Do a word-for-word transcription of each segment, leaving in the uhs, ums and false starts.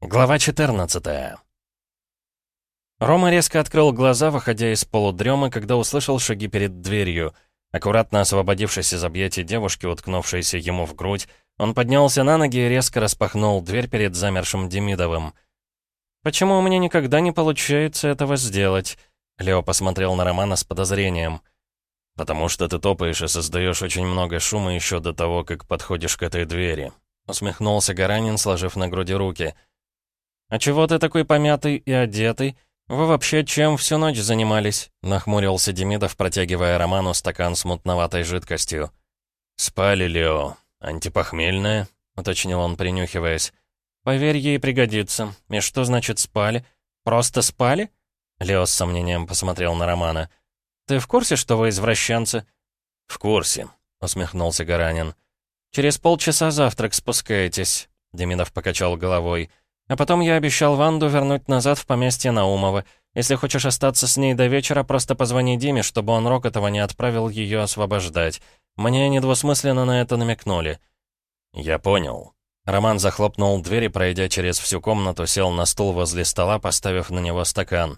Глава четырнадцатая. Рома резко открыл глаза, выходя из полудремы, когда услышал шаги перед дверью. Аккуратно освободившись из объятий девушки, уткнувшейся ему в грудь, он поднялся на ноги и резко распахнул дверь перед замершим Демидовым. «Почему у меня никогда не получается этого сделать?» Лео посмотрел на Романа с подозрением. «Потому что ты топаешь и создаешь очень много шума еще до того, как подходишь к этой двери», — усмехнулся Гаранин, сложив на груди руки. «А чего ты такой помятый и одетый? Вы вообще чем всю ночь занимались?» — нахмурился Демидов, протягивая Роману стакан с мутноватой жидкостью. «Спали, Лео. Антипохмельное?» — уточнил он, принюхиваясь. «Поверь, ей пригодится. И что значит спали? Просто спали?» Лео с сомнением посмотрел на Романа. «Ты в курсе, что вы извращенцы?» «В курсе», — усмехнулся Гаранин. «Через полчаса завтрак спускаетесь», — Демидов покачал головой. «А потом я обещал Ванду вернуть назад в поместье Наумова. Если хочешь остаться с ней до вечера, просто позвони Диме, чтобы он Рокотова не отправил ее освобождать. Мне недвусмысленно на это намекнули». «Я понял». Роман захлопнул дверь и, пройдя через всю комнату, сел на стул возле стола, поставив на него стакан.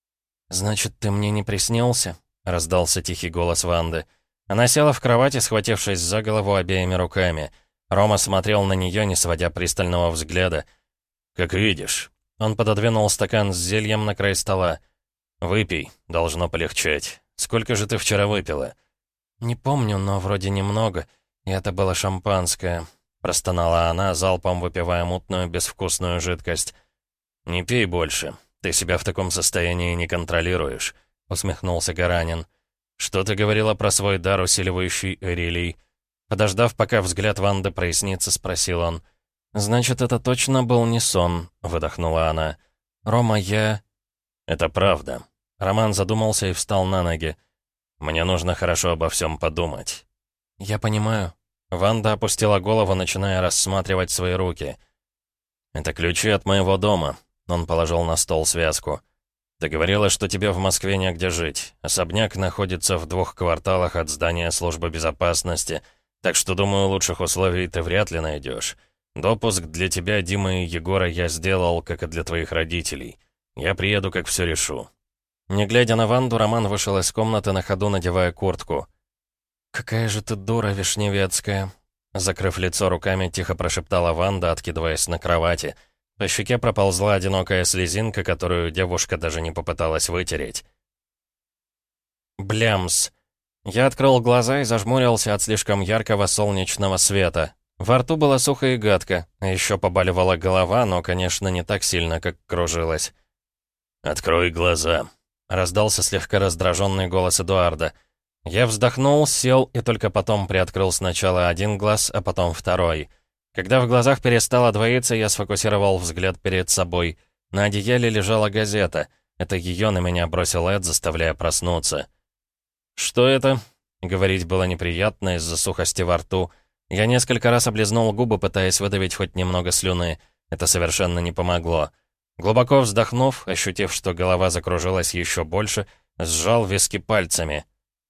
«Значит, ты мне не приснился?» — раздался тихий голос Ванды. Она села в кровати, схватившись за голову обеими руками. Рома смотрел на нее, не сводя пристального взгляда. «Как видишь». Он пододвинул стакан с зельем на край стола. «Выпей, должно полегчать. Сколько же ты вчера выпила?» «Не помню, но вроде немного. И это было шампанское», — простонала она, залпом выпивая мутную, безвкусную жидкость. «Не пей больше. Ты себя в таком состоянии не контролируешь», — усмехнулся Гаранин. «Что ты говорила про свой дар, усиливающий Эрилий?» Подождав, пока взгляд Ванды прояснится, спросил он. «Значит, это точно был не сон», — выдохнула она. «Рома, я...» «Это правда». Роман задумался и встал на ноги. «Мне нужно хорошо обо всем подумать». «Я понимаю». Ванда опустила голову, начиная рассматривать свои руки. «Это ключи от моего дома», — он положил на стол связку. «Ты говорила, что тебе в Москве негде жить. Особняк находится в двух кварталах от здания службы безопасности, так что, думаю, лучших условий ты вряд ли найдешь. Допуск для тебя, Димы и Егора, я сделал, как и для твоих родителей. Я приеду, как все решу». Не глядя на Ванду, Роман вышел из комнаты, на ходу надевая куртку. «Какая же ты дура вишневецкая!» Закрыв лицо руками, тихо прошептала Ванда, откидываясь на кровати. По щеке проползла одинокая слезинка, которую девушка даже не попыталась вытереть. Блямс! Я открыл глаза и зажмурился от слишком яркого солнечного света. Во рту было сухо и гадко, а еще побаливала голова, но, конечно, не так сильно, как кружилась. «Открой глаза», — раздался слегка раздраженный голос Эдуарда. Я вздохнул, сел и только потом приоткрыл сначала один глаз, а потом второй. Когда в глазах перестало двоиться, я сфокусировал взгляд перед собой. На одеяле лежала газета. Это ее на меня бросил Эд, заставляя проснуться. «Что это?» — говорить было неприятно из-за сухости во рту. Я несколько раз облизнул губы, пытаясь выдавить хоть немного слюны. Это совершенно не помогло. Глубоко вздохнув, ощутив, что голова закружилась еще больше, сжал виски пальцами.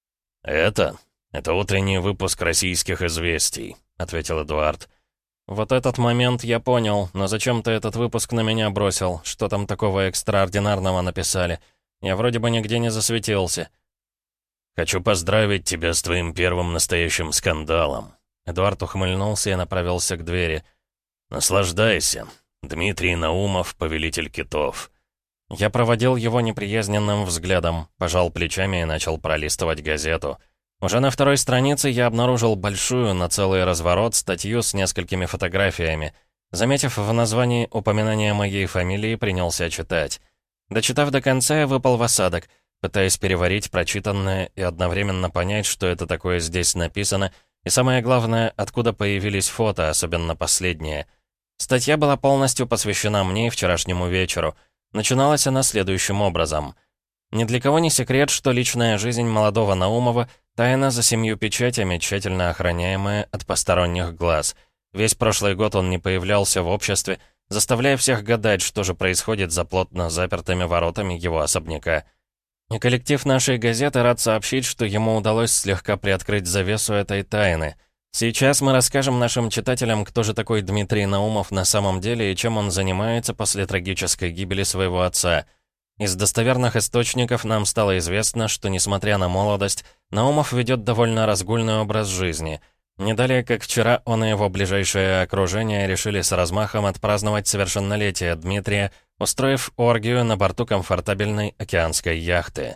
«Это? Это утренний выпуск «Российских известий», — ответил Эдуард. «Вот этот момент я понял, но зачем ты этот выпуск на меня бросил? Что там такого экстраординарного написали? Я вроде бы нигде не засветился». «Хочу поздравить тебя с твоим первым настоящим скандалом». Эдуард ухмыльнулся и направился к двери. «Наслаждайся. Дмитрий Наумов, повелитель китов». Я проводил его неприязненным взглядом, пожал плечами и начал пролистывать газету. Уже на второй странице я обнаружил большую, на целый разворот, статью с несколькими фотографиями. Заметив в названии упоминание моей фамилии, принялся читать. Дочитав до конца, я выпал в осадок, пытаясь переварить прочитанное и одновременно понять, что это такое здесь написано, и самое главное, откуда появились фото, особенно последние. Статья была полностью посвящена мне и вчерашнему вечеру. Начиналась она следующим образом. Ни для кого не секрет, что личная жизнь молодого Наумова — тайна за семью печатями, тщательно охраняемая от посторонних глаз. Весь прошлый год он не появлялся в обществе, заставляя всех гадать, что же происходит за плотно запертыми воротами его особняка. И коллектив нашей газеты рад сообщить, что ему удалось слегка приоткрыть завесу этой тайны. Сейчас мы расскажем нашим читателям, кто же такой Дмитрий Наумов на самом деле и чем он занимается после трагической гибели своего отца. Из достоверных источников нам стало известно, что, несмотря на молодость, Наумов ведет довольно разгульный образ жизни. Не далее, как вчера, он и его ближайшее окружение решили с размахом отпраздновать совершеннолетие Дмитрия, устроив оргию на борту комфортабельной океанской яхты.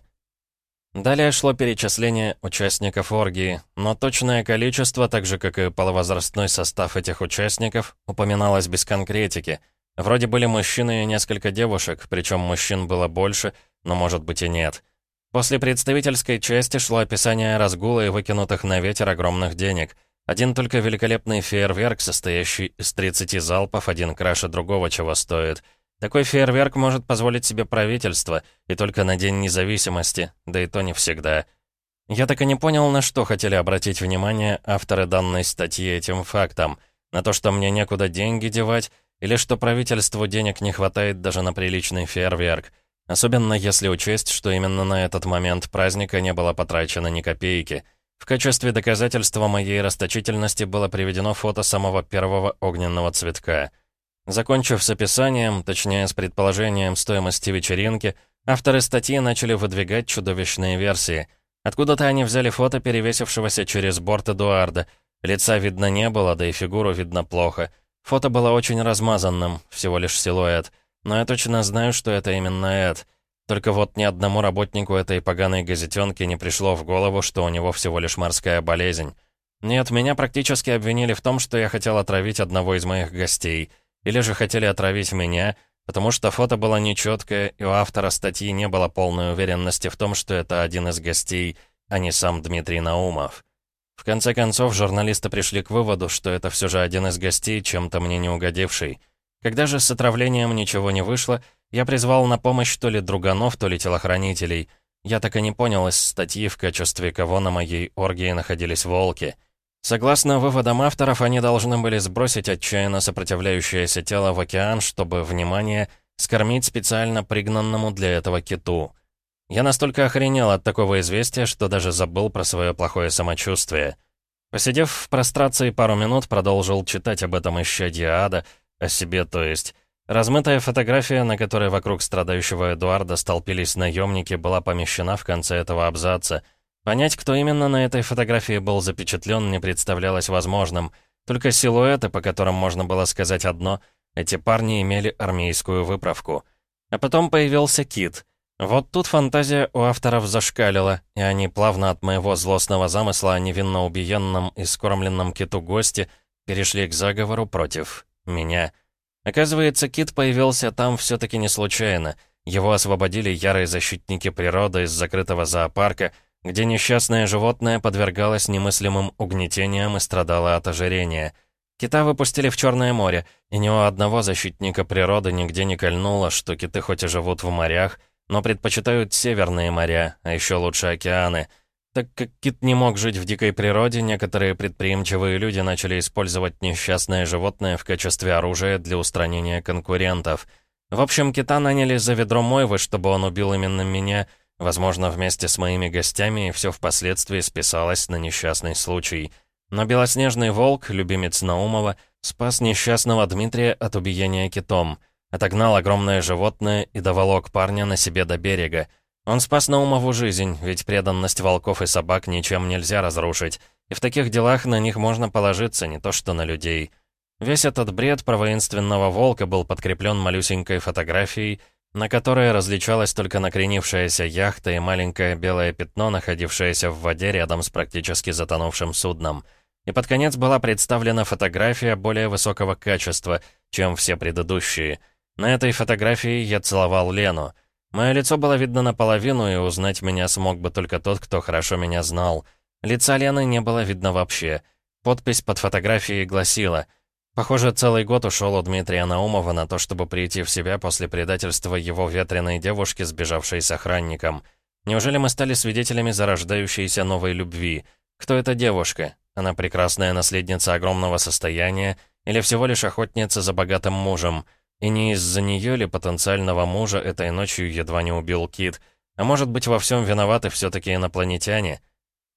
Далее шло перечисление участников оргии, но точное количество, так же как и полувозрастной состав этих участников, упоминалось без конкретики. Вроде были мужчины и несколько девушек, причем мужчин было больше, но может быть и нет. После представительской части шло описание разгула и выкинутых на ветер огромных денег. Один только великолепный фейерверк, состоящий из тридцати залпов, один краше другого чего стоит. Такой фейерверк может позволить себе правительство, и только на День независимости, да и то не всегда. Я так и не понял, на что хотели обратить внимание авторы данной статьи этим фактом. На то, что мне некуда деньги девать, или что правительству денег не хватает даже на приличный фейерверк. Особенно если учесть, что именно на этот момент праздника не было потрачено ни копейки. В качестве доказательства моей расточительности было приведено фото самого первого огненного цветка. Закончив с описанием, точнее с предположением стоимости вечеринки, авторы статьи начали выдвигать чудовищные версии. Откуда-то они взяли фото перевесившегося через борт Эдуарда. Лица видно не было, да и фигуру видно плохо. Фото было очень размазанным, всего лишь силуэт. Но я точно знаю, что это именно Эд. Только вот ни одному работнику этой поганой газетенки не пришло в голову, что у него всего лишь морская болезнь. Нет, меня практически обвинили в том, что я хотел отравить одного из моих гостей. Или же хотели отравить меня, потому что фото было нечеткое, и у автора статьи не было полной уверенности в том, что это один из гостей, а не сам Дмитрий Наумов. В конце концов, журналисты пришли к выводу, что это все же один из гостей, чем-то мне не угодивший. Когда же с отравлением ничего не вышло, я призвал на помощь то ли друганов, то ли телохранителей. Я так и не понял из статьи, в качестве кого на моей оргии находились волки. Согласно выводам авторов, они должны были сбросить отчаянно сопротивляющееся тело в океан, чтобы, внимание, скормить специально пригнанному для этого киту. Я настолько охренел от такого известия, что даже забыл про свое плохое самочувствие. Посидев в прострации пару минут, продолжил читать об этом исчадье ада, о себе, то есть. Размытая фотография, на которой вокруг страдающего Эдуарда столпились наемники, была помещена в конце этого абзаца. Понять, кто именно на этой фотографии был запечатлен, не представлялось возможным. Только силуэты, по которым можно было сказать одно: эти парни имели армейскую выправку. А потом появился Кит. Вот тут фантазия у авторов зашкалила, и они плавно от моего злостного замысла о невинно убиенном и скормленном Киту госте перешли к заговору против меня. Оказывается, Кит появился там все-таки не случайно. Его освободили ярые защитники природы из закрытого зоопарка, где несчастное животное подвергалось немыслимым угнетениям и страдало от ожирения. Кита выпустили в Черное море, и ни у одного защитника природы нигде не кольнуло, что киты хоть и живут в морях, но предпочитают северные моря, а еще лучше океаны. Так как кит не мог жить в дикой природе, некоторые предприимчивые люди начали использовать несчастное животное в качестве оружия для устранения конкурентов. В общем, кита наняли за ведро мойвы, чтобы он убил именно меня, возможно, вместе с моими гостями, и все впоследствии списалось на несчастный случай. Но белоснежный волк, любимец Наумова, спас несчастного Дмитрия от убиения китом, отогнал огромное животное и доволок парня на себе до берега. Он спас Наумову жизнь, ведь преданность волков и собак ничем нельзя разрушить, и в таких делах на них можно положиться, не то что на людей. Весь этот бред про воинственного волка был подкреплен малюсенькой фотографией, на которой различалась только накренившаяся яхта и маленькое белое пятно, находившееся в воде рядом с практически затонувшим судном. И под конец была представлена фотография более высокого качества, чем все предыдущие. На этой фотографии я целовал Лену. Мое лицо было видно наполовину, и узнать меня смог бы только тот, кто хорошо меня знал. Лица Лены не было видно вообще. Подпись под фотографией гласила: «Похоже, целый год ушел у Дмитрия Наумова на то, чтобы прийти в себя после предательства его ветреной девушки, сбежавшей с охранником. Неужели мы стали свидетелями зарождающейся новой любви? Кто эта девушка? Она прекрасная наследница огромного состояния или всего лишь охотница за богатым мужем? И не из-за нее ли потенциального мужа этой ночью едва не убил Кит? А может быть, во всем виноваты все-таки инопланетяне?»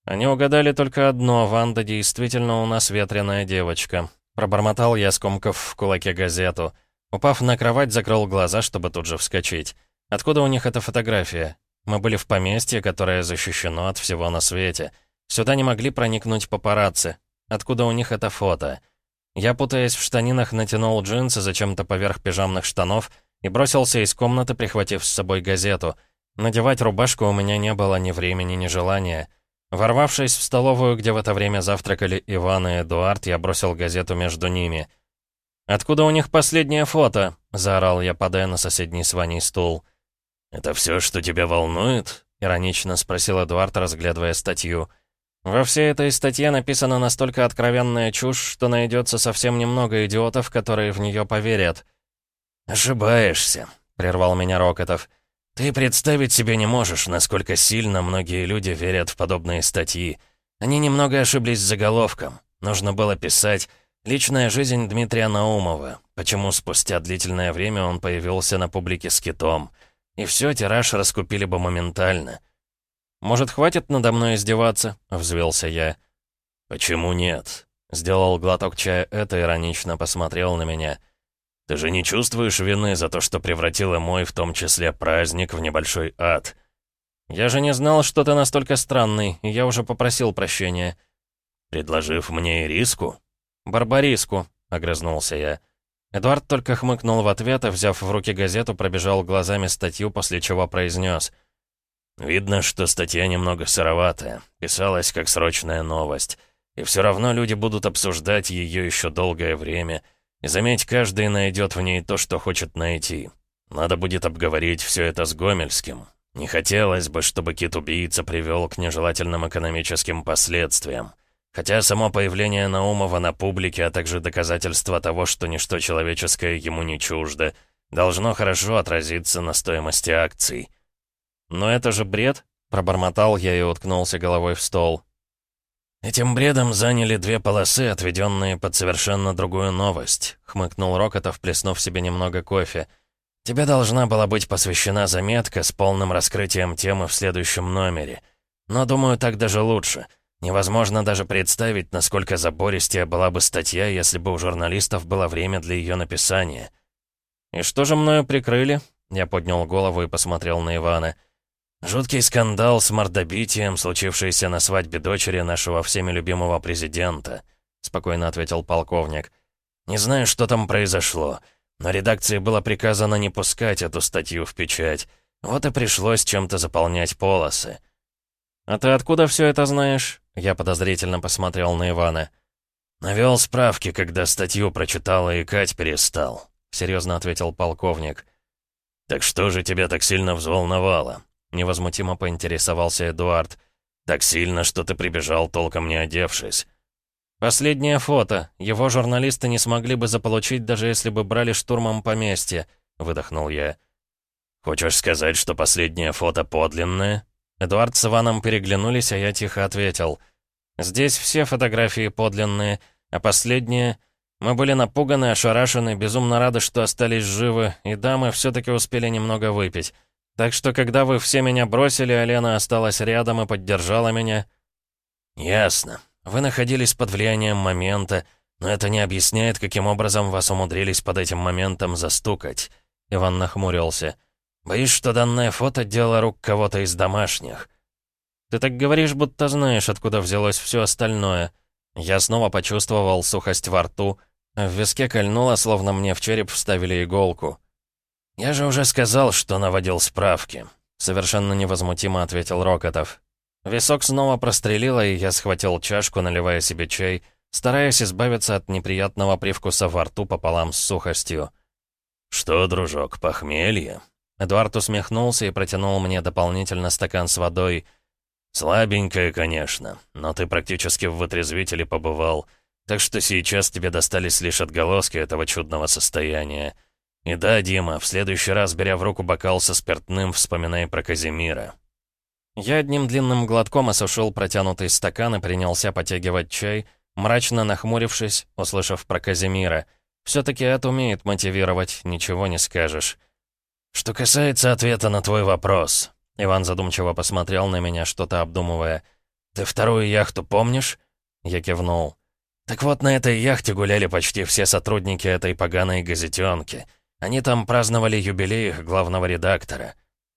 Они угадали только одно: Ванда действительно у нас ветреная девочка. Пробормотал я, скомкав в кулаке газету. Упав на кровать, закрыл глаза, чтобы тут же вскочить. Откуда у них эта фотография? Мы были в поместье, которое защищено от всего на свете. Сюда не могли проникнуть папарацци. Откуда у них это фото? Я, путаясь в штанинах, натянул джинсы зачем-то поверх пижамных штанов и бросился из комнаты, прихватив с собой газету. Надевать рубашку у меня не было ни времени, ни желания. Ворвавшись в столовую, где в это время завтракали Иван и Эдуард, я бросил газету между ними. «Откуда у них последнее фото?» — заорал я, падая на соседний с Ваней стул. «Это все, что тебя волнует?» — иронично спросил Эдуард, разглядывая статью. «Во всей этой статье написана настолько откровенная чушь, что найдется совсем немного идиотов, которые в нее поверят». «Ошибаешься», — прервал меня Рокотов. «Ты представить себе не можешь, насколько сильно многие люди верят в подобные статьи. Они немного ошиблись с заголовком. Нужно было писать «Личная жизнь Дмитрия Наумова. Почему спустя длительное время он появился на публике с китом». И все, тираж раскупили бы моментально. «Может, хватит надо мной издеваться?» — взвился я. «Почему нет?» — сделал глоток чая это, иронично посмотрел на меня. «Ты же не чувствуешь вины за то, что превратила мой, в том числе, праздник в небольшой ад?» «Я же не знал, что ты настолько странный, и я уже попросил прощения». «Предложив мне ириску?» «Барбариску», — огрызнулся я. Эдуард только хмыкнул в ответ, и, взяв в руки газету, пробежал глазами статью, после чего произнес. «Видно, что статья немного сыроватая, писалась как срочная новость. И все равно люди будут обсуждать ее еще долгое время. И заметь, каждый найдет в ней то, что хочет найти. Надо будет обговорить все это с Гомельским. Не хотелось бы, чтобы кит-убийца привел к нежелательным экономическим последствиям. Хотя само появление Наумова на публике, а также доказательство того, что ничто человеческое ему не чуждо, должно хорошо отразиться на стоимости акций». «Но это же бред», — пробормотал я и уткнулся головой в стол. «Этим бредом заняли две полосы, отведенные под совершенно другую новость», — хмыкнул Рокотов, плеснув себе немного кофе. «Тебе должна была быть посвящена заметка с полным раскрытием темы в следующем номере. Но, думаю, так даже лучше. Невозможно даже представить, насколько забористее была бы статья, если бы у журналистов было время для ее написания». «И что же мною прикрыли?» Я поднял голову и посмотрел на Ивана. «Жуткий скандал с мордобитием, случившийся на свадьбе дочери нашего всеми любимого президента», — спокойно ответил полковник. «Не знаю, что там произошло, но редакции было приказано не пускать эту статью в печать. Вот и пришлось чем-то заполнять полосы». «А ты откуда все это знаешь?» Я подозрительно посмотрел на Ивана. «Навел справки, когда статью прочитал и икать перестал», — серьезно ответил полковник. «Так что же тебя так сильно взволновало?» — невозмутимо поинтересовался Эдуард. «Так сильно, что ты прибежал, толком не одевшись». «Последнее фото. Его журналисты не смогли бы заполучить, даже если бы брали штурмом поместье», — выдохнул я. «Хочешь сказать, что последнее фото подлинное?» Эдуард с Иваном переглянулись, а я тихо ответил. «Здесь все фотографии подлинные, а последнее... Мы были напуганы, ошарашены, безумно рады, что остались живы, и да, мы все-таки успели немного выпить. Так что, когда вы все меня бросили, а Лена осталась рядом и поддержала меня...» «Ясно. Вы находились под влиянием момента, но это не объясняет, каким образом вас умудрились под этим моментом застукать». Иван нахмурился. «Боюсь, что данное фото — дело рук кого-то из домашних». «Ты так говоришь, будто знаешь, откуда взялось все остальное». Я снова почувствовал сухость во рту, а в виске кольнуло, словно мне в череп вставили иголку. «Я же уже сказал, что наводил справки», — совершенно невозмутимо ответил Рокотов. Висок снова прострелило, и я схватил чашку, наливая себе чай, стараясь избавиться от неприятного привкуса во рту пополам с сухостью. «Что, дружок, похмелье?» Эдуард усмехнулся и протянул мне дополнительно стакан с водой. «Слабенькое, конечно, но ты практически в вытрезвителе побывал, так что сейчас тебе достались лишь отголоски этого чудного состояния. И да, Дима, в следующий раз, беря в руку бокал со спиртным, вспоминай про Казимира». Я одним длинным глотком осушил протянутый стакан и принялся потягивать чай, мрачно нахмурившись, услышав про Казимира. Все-таки это умеет мотивировать, ничего не скажешь. «Что касается ответа на твой вопрос», — Иван задумчиво посмотрел на меня, что-то обдумывая. «Ты вторую яхту помнишь?» Я кивнул. «Так вот, на этой яхте гуляли почти все сотрудники этой поганой газетенки. Они там праздновали юбилей их главного редактора».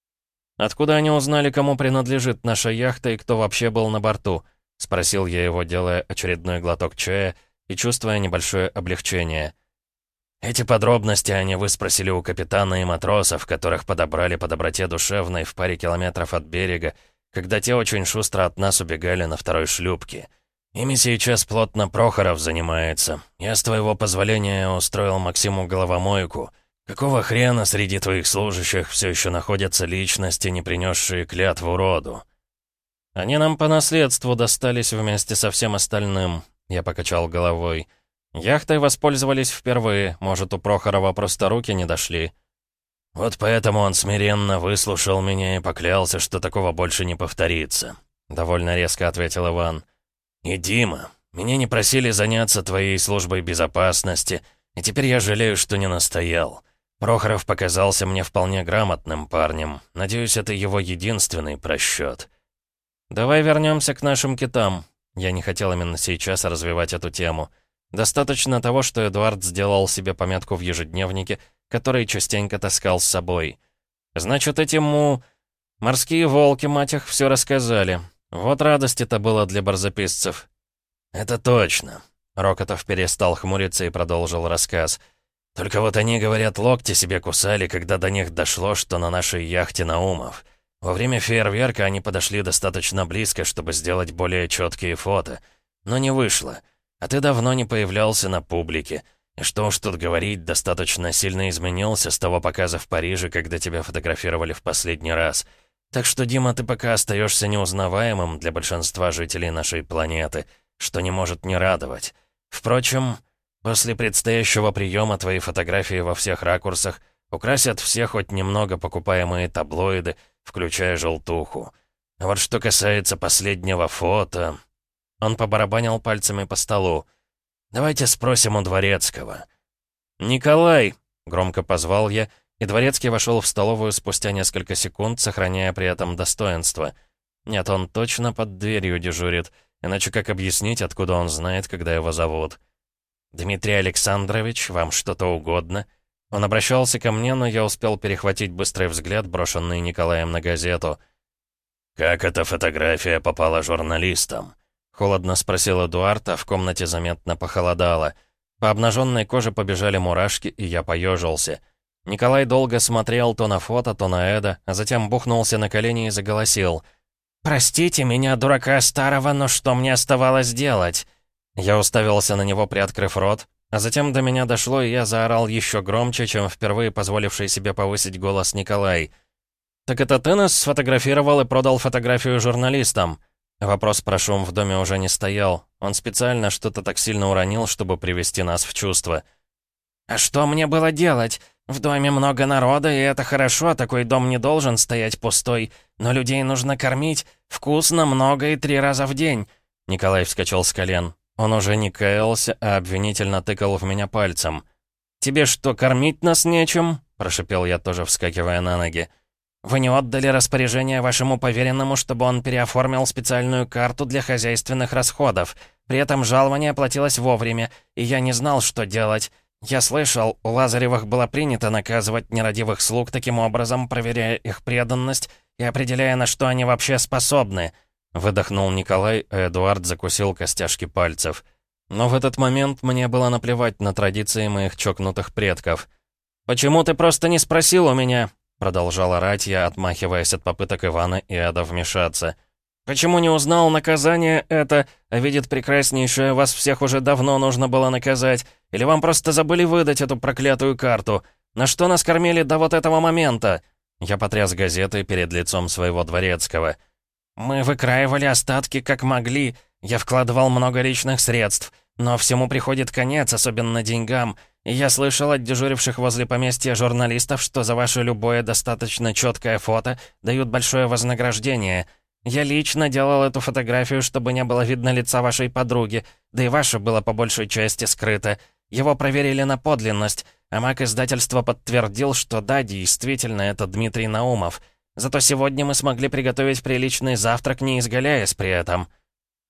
«Откуда они узнали, кому принадлежит наша яхта и кто вообще был на борту?» — спросил я его, делая очередной глоток чая и чувствуя небольшое облегчение. «Эти подробности они выспросили у капитана и матросов, которых подобрали по доброте душевной в паре километров от берега, когда те очень шустро от нас убегали на второй шлюпке. Ими сейчас плотно Прохоров занимается. Я, с твоего позволения, устроил Максиму головомойку. Какого хрена среди твоих служащих все еще находятся личности, не принесшие клятву роду?» «Они нам по наследству достались вместе со всем остальным», — я покачал головой. «Яхтой воспользовались впервые, может, у Прохорова просто руки не дошли». «Вот поэтому он смиренно выслушал меня и поклялся, что такого больше не повторится», — довольно резко ответил Иван. «И Дима, меня не просили заняться твоей службой безопасности, и теперь я жалею, что не настоял. Прохоров показался мне вполне грамотным парнем. Надеюсь, это его единственный просчет». «Давай вернемся к нашим китам». Я не хотел именно сейчас развивать эту тему. Достаточно того, что Эдуард сделал себе пометку в ежедневнике, который частенько таскал с собой. «Значит, эти му... морские волки, мать их, все рассказали. Вот радость это было для барзаписцев». «Это точно». Рокотов перестал хмуриться и продолжил рассказ. «Только вот они, говорят, локти себе кусали, когда до них дошло, что на нашей яхте Наумов. Во время фейерверка они подошли достаточно близко, чтобы сделать более четкие фото. Но не вышло. А ты давно не появлялся на публике. И что уж тут говорить, достаточно сильно изменился с того показа в Париже, когда тебя фотографировали в последний раз. Так что, Дима, ты пока остаешься неузнаваемым для большинства жителей нашей планеты, что не может не радовать. Впрочем, после предстоящего приема твои фотографии во всех ракурсах украсят все хоть немного покупаемые таблоиды, включая желтуху. А вот что касается последнего фото...» Он побарабанил пальцами по столу. «Давайте спросим у Дворецкого». «Николай!» — громко позвал я, и Дворецкий вошел в столовую спустя несколько секунд, сохраняя при этом достоинство. Нет, он точно под дверью дежурит, иначе как объяснить, откуда он знает, когда его зовут? «Дмитрий Александрович, вам что-то угодно?» Он обращался ко мне, но я успел перехватить быстрый взгляд, брошенный Николаем на газету. «Как эта фотография попала журналистам?» Холодно спросил Эдуард, а в комнате заметно похолодало. По обнаженной коже побежали мурашки, и я поежился. Николай долго смотрел то на фото, то на Эда, а затем бухнулся на колени и заголосил. «Простите меня, дурака старого, но что мне оставалось делать?» Я уставился на него, приоткрыв рот, а затем до меня дошло, и я заорал еще громче, чем впервые позволивший себе повысить голос Николай. «Так это ты нас сфотографировал и продал фотографию журналистам?» Вопрос про шум в доме уже не стоял. Он специально что-то так сильно уронил, чтобы привести нас в чувство. «А что мне было делать? В доме много народа, и это хорошо, такой дом не должен стоять пустой. Но людей нужно кормить. Вкусно, много и три раза в день». Николай вскочил с колен. Он уже не каялся, а обвинительно тыкал в меня пальцем. «Тебе что, кормить нас нечем?» – прошипел я, тоже вскакивая на ноги. «Вы не отдали распоряжение вашему поверенному, чтобы он переоформил специальную карту для хозяйственных расходов. При этом жалование платилось вовремя, и я не знал, что делать. Я слышал, у Лазаревых было принято наказывать нерадивых слуг таким образом, проверяя их преданность и определяя, на что они вообще способны». Выдохнул Николай, а Эдуард закусил костяшки пальцев. Но в этот момент мне было наплевать на традиции моих чокнутых предков. «Почему ты просто не спросил у меня?» Продолжал орать я, отмахиваясь от попыток Ивана и Эда вмешаться. «Почему не узнал наказание это, а видит прекраснейшее, вас всех уже давно нужно было наказать? Или вам просто забыли выдать эту проклятую карту? На что нас кормили до вот этого момента?» Я потряс газетой перед лицом своего Дворецкого. «Мы выкраивали остатки как могли. Я вкладывал много личных средств. Но всему приходит конец, особенно деньгам. И я слышал от дежуривших возле поместья журналистов, что за ваше любое достаточно четкое фото дают большое вознаграждение. Я лично делал эту фотографию, чтобы не было видно лица вашей подруги, да и ваше было по большей части скрыто. Его проверили на подлинность, а маг издательства подтвердил, что да, действительно, это Дмитрий Наумов. Зато сегодня мы смогли приготовить приличный завтрак, не изгаляясь при этом».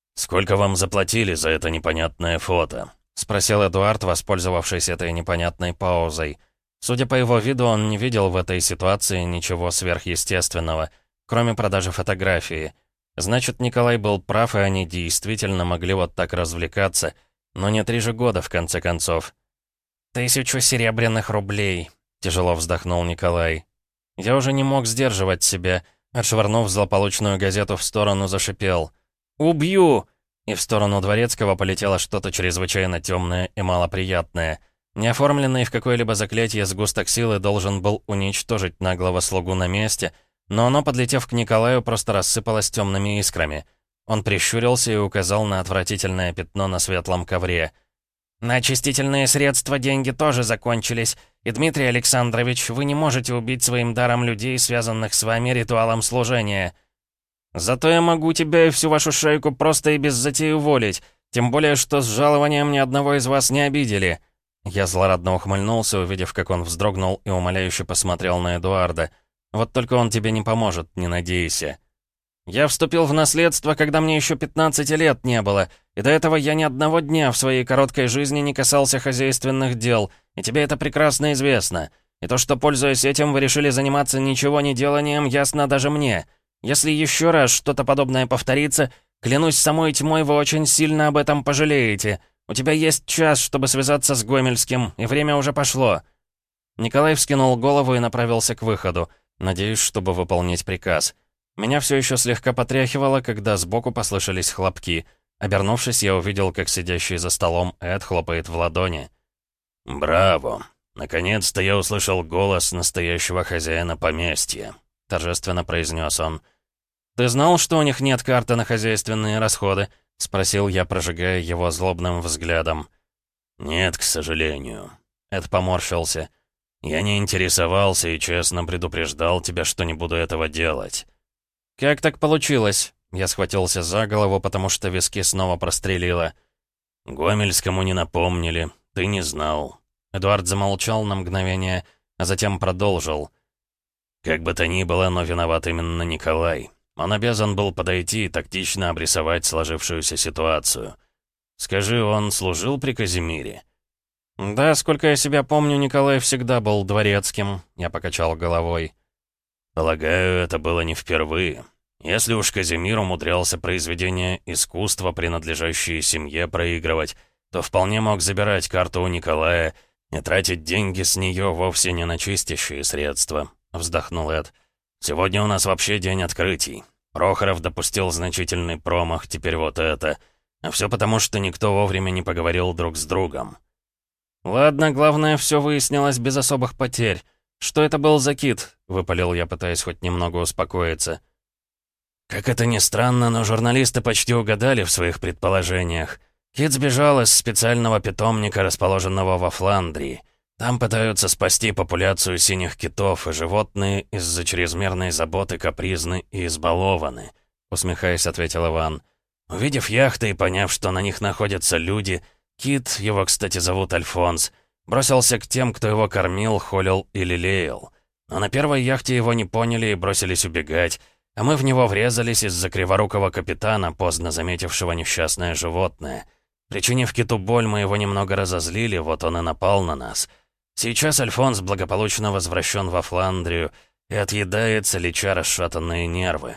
«Сколько вам заплатили за это непонятное фото?» — спросил Эдуард, воспользовавшись этой непонятной паузой. Судя по его виду, он не видел в этой ситуации ничего сверхъестественного, кроме продажи фотографии. Значит, Николай был прав, и они действительно могли вот так развлекаться. Но не три же года, в конце концов. «Тысячу серебряных рублей», — тяжело вздохнул Николай. Я уже не мог сдерживать себя. Отшвырнув злополучную газету в сторону, зашипел. «Убью!» И в сторону Дворецкого полетело что-то чрезвычайно темное и малоприятное. Не оформленный в какое-либо заклятие сгусток силы должен был уничтожить наглого слугу на месте, но оно, подлетев к Николаю, просто рассыпалось темными искрами. Он прищурился и указал на отвратительное пятно на светлом ковре. «На очистительные средства деньги тоже закончились, и, Дмитрий Александрович, вы не можете убить своим даром людей, связанных с вами ритуалом служения. Зато я могу тебя и всю вашу шайку просто и без затей уволить, тем более, что с жалованием ни одного из вас не обидели». Я злорадно ухмыльнулся, увидев, как он вздрогнул и умоляюще посмотрел на Эдуарда. «Вот только он тебе не поможет, не надейся». «Я вступил в наследство, когда мне еще пятнадцати лет не было, и до этого я ни одного дня в своей короткой жизни не касался хозяйственных дел, и тебе это прекрасно известно. И то, что, пользуясь этим, вы решили заниматься ничего не деланием, ясно даже мне. Если еще раз что-то подобное повторится, клянусь самой тьмой, вы очень сильно об этом пожалеете. У тебя есть час, чтобы связаться с Гомельским, и время уже пошло». Николай вскинул голову и направился к выходу, надеюсь, чтобы выполнить приказ. Меня все еще слегка потряхивало, когда сбоку послышались хлопки. Обернувшись, я увидел, как сидящий за столом Эд хлопает в ладони. «Браво! Наконец-то я услышал голос настоящего хозяина поместья», — торжественно произнес он. «Ты знал, что у них нет карты на хозяйственные расходы?» — спросил я, прожигая его злобным взглядом. «Нет, к сожалению». Эд поморщился. «Я не интересовался и честно предупреждал тебя, что не буду этого делать». «Как так получилось?» Я схватился за голову, потому что виски снова прострелило. «Гомельскому не напомнили. Ты не знал». Эдуард замолчал на мгновение, а затем продолжил. «Как бы то ни было, но виноват именно Николай. Он обязан был подойти и тактично обрисовать сложившуюся ситуацию. Скажи, он служил при Казимире?» «Да, сколько я себя помню, Николай всегда был дворецким», — я покачал головой. «Полагаю, это было не впервые. Если уж Казимир умудрялся произведения искусства, принадлежащие семье, проигрывать, то вполне мог забирать карту у Николая и тратить деньги с нее вовсе не на чистящие средства», — вздохнул Эд. «Сегодня у нас вообще день открытий. Прохоров допустил значительный промах, теперь вот это. А все потому, что никто вовремя не поговорил друг с другом». «Ладно, главное, все выяснилось без особых потерь. Что это был за кит?» — выпалил я, пытаясь хоть немного успокоиться. «Как это ни странно, но журналисты почти угадали в своих предположениях. Кит сбежал из специального питомника, расположенного во Фландрии. Там пытаются спасти популяцию синих китов, и животные из-за чрезмерной заботы капризны и избалованы», — усмехаясь, ответил Иван. «Увидев яхты и поняв, что на них находятся люди, Кит, его, кстати, зовут Альфонс, бросился к тем, кто его кормил, холил и лелеял. Но на первой яхте его не поняли и бросились убегать, а мы в него врезались из-за криворукого капитана, поздно заметившего несчастное животное. Причинив Киту боль, мы его немного разозлили, вот он и напал на нас. Сейчас Альфонс благополучно возвращен во Фландрию и отъедается, леча расшатанные нервы».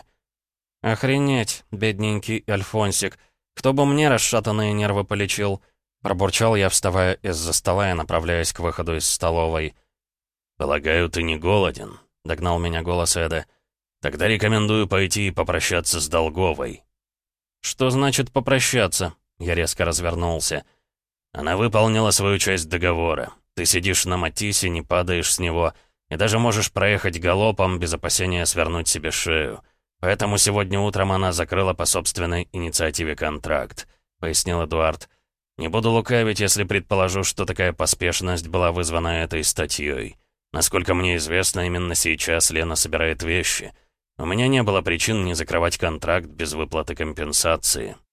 «Охренеть, бедненький Альфонсик. Кто бы мне расшатанные нервы полечил?» Пробурчал я, вставая из-за стола и направляясь к выходу из столовой. «Полагаю, ты не голоден?» — догнал меня голос Эда. «Тогда рекомендую пойти и попрощаться с Долговой». «Что значит попрощаться?» — я резко развернулся. «Она выполнила свою часть договора. Ты сидишь на Матисе, не падаешь с него, и даже можешь проехать галопом без опасения свернуть себе шею. Поэтому сегодня утром она закрыла по собственной инициативе контракт», — пояснил Эдуард. «Не буду лукавить, если предположу, что такая поспешность была вызвана этой статьей. Насколько мне известно, именно сейчас Лена собирает вещи. У меня не было причин не закрывать контракт без выплаты компенсации.